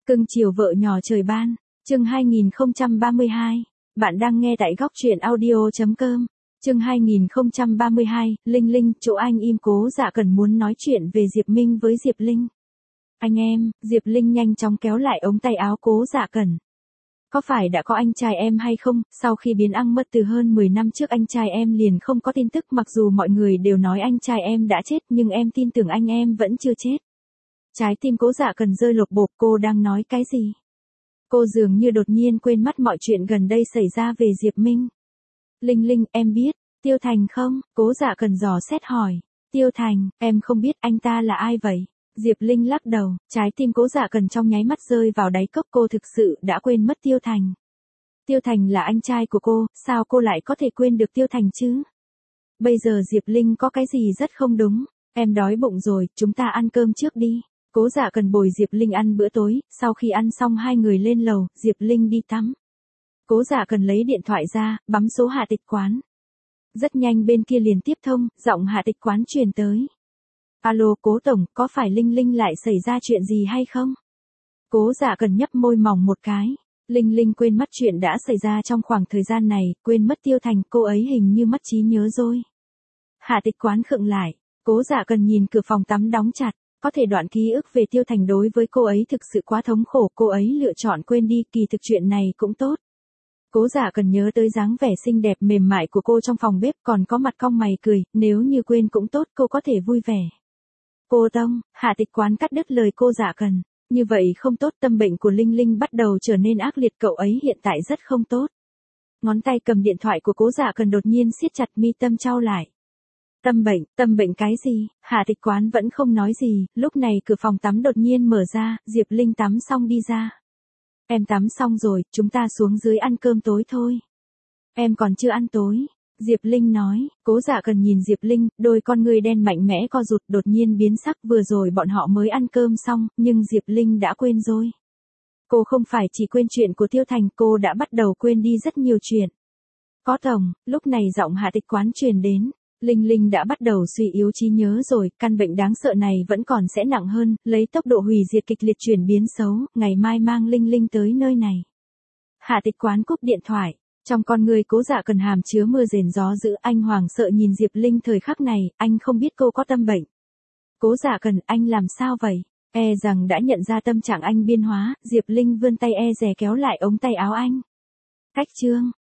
Cưng chiều vợ nhỏ trời ban, chương 2032. Bạn đang nghe tại góc truyện audio.com. Chương 2032, Linh Linh, chỗ anh im. Cố Dạ Cần muốn nói chuyện về Diệp Minh với Diệp Linh. Anh em, Diệp Linh nhanh chóng kéo lại ống tay áo Cố Dạ Cần. Có phải đã có anh trai em hay không? Sau khi biến ăn mất từ hơn 10 năm trước, anh trai em liền không có tin tức. Mặc dù mọi người đều nói anh trai em đã chết, nhưng em tin tưởng anh em vẫn chưa chết. Trái tim Cố Dạ Cần rơi lột bột. Cô đang nói cái gì? Cô dường như đột nhiên quên mất mọi chuyện gần đây xảy ra về Diệp Minh. Linh Linh, em biết Tiêu Thành không? Cố Dạ Cần dò xét hỏi. Tiêu Thành, em không biết. Anh ta là ai vậy? Diệp Linh lắc đầu. Trái tim Cố Dạ Cần trong nháy mắt rơi vào đáy cốc. Cô thực sự đã quên mất Tiêu Thành. Tiêu Thành là anh trai của cô, sao cô lại có thể quên được Tiêu Thành chứ? Bây giờ Diệp Linh có cái gì rất không đúng. Em đói bụng rồi, chúng ta ăn cơm trước đi. Cố Dạ Cần bồi Diệp Linh ăn bữa tối. Sau khi ăn xong hai người lên lầu, Diệp Linh đi tắm. Cố Dạ Cần lấy điện thoại ra, bấm số Hạ Tịch Quán. Rất nhanh bên kia liền tiếp thông, giọng Hạ Tịch Quán truyền tới. Alo, Cố Tổng, có phải Linh Linh lại xảy ra chuyện gì hay không? Cố Dạ Cần nhấp môi mỏng một cái. Linh Linh quên mất chuyện đã xảy ra trong khoảng thời gian này, quên mất Tiêu Thành, cô ấy hình như mất trí nhớ rồi. Hạ Tịch Quán khựng lại. Cố Dạ Cần nhìn cửa phòng tắm đóng chặt. Có thể đoạn ký ức về Tiêu Thành đối với cô ấy thực sự quá thống khổ, cô ấy lựa chọn quên đi. Kỳ thực chuyện này cũng tốt. Cố Dạ Cần nhớ tới dáng vẻ xinh đẹp mềm mại của cô trong phòng bếp, còn có mặt cong mày cười, nếu như quên cũng tốt, cô có thể vui vẻ. Cô Tông, Hạ Tịch Quán cắt đứt lời Cố Dạ Cần. Như vậy không tốt, tâm bệnh của Linh Linh bắt đầu trở nên ác liệt, cậu ấy hiện tại rất không tốt. Ngón tay cầm điện thoại của Cố Dạ Cần đột nhiên siết chặt, mi tâm chau lại. Tâm bệnh cái gì? Hạ Tịch Quán vẫn không nói gì. Lúc này cửa phòng tắm đột nhiên mở ra, Diệp Linh tắm xong đi ra. Em tắm xong rồi, chúng ta xuống dưới ăn cơm tối thôi. Em còn chưa ăn tối. Diệp Linh nói. Cố Dạ Cần nhìn Diệp Linh, đôi con ngươi đen mạnh mẽ co rụt, đột nhiên biến sắc. Vừa rồi bọn họ mới ăn cơm xong, nhưng Diệp Linh đã quên rồi. Cô không phải chỉ quên chuyện của Tiêu Thành, cô đã bắt đầu quên đi rất nhiều chuyện. Có Tổng, lúc này giọng Hạ Tịch Quán truyền đến. Linh Linh đã bắt đầu suy yếu trí nhớ rồi, căn bệnh đáng sợ này vẫn còn sẽ nặng hơn, lấy tốc độ hủy diệt kịch liệt chuyển biến xấu, ngày mai mang Linh Linh tới nơi này. Hạ Tịch Quán cúp điện thoại, trong con người Cố Dạ Cần hàm chứa mưa rền gió dữ, anh hoảng sợ nhìn Diệp Linh thời khắc này, anh không biết cô có tâm bệnh. Cố Dạ Cần, anh làm sao vậy? E rằng đã nhận ra tâm trạng anh biến hóa, Diệp Linh vươn tay e dè kéo lại ống tay áo anh. Cách chương,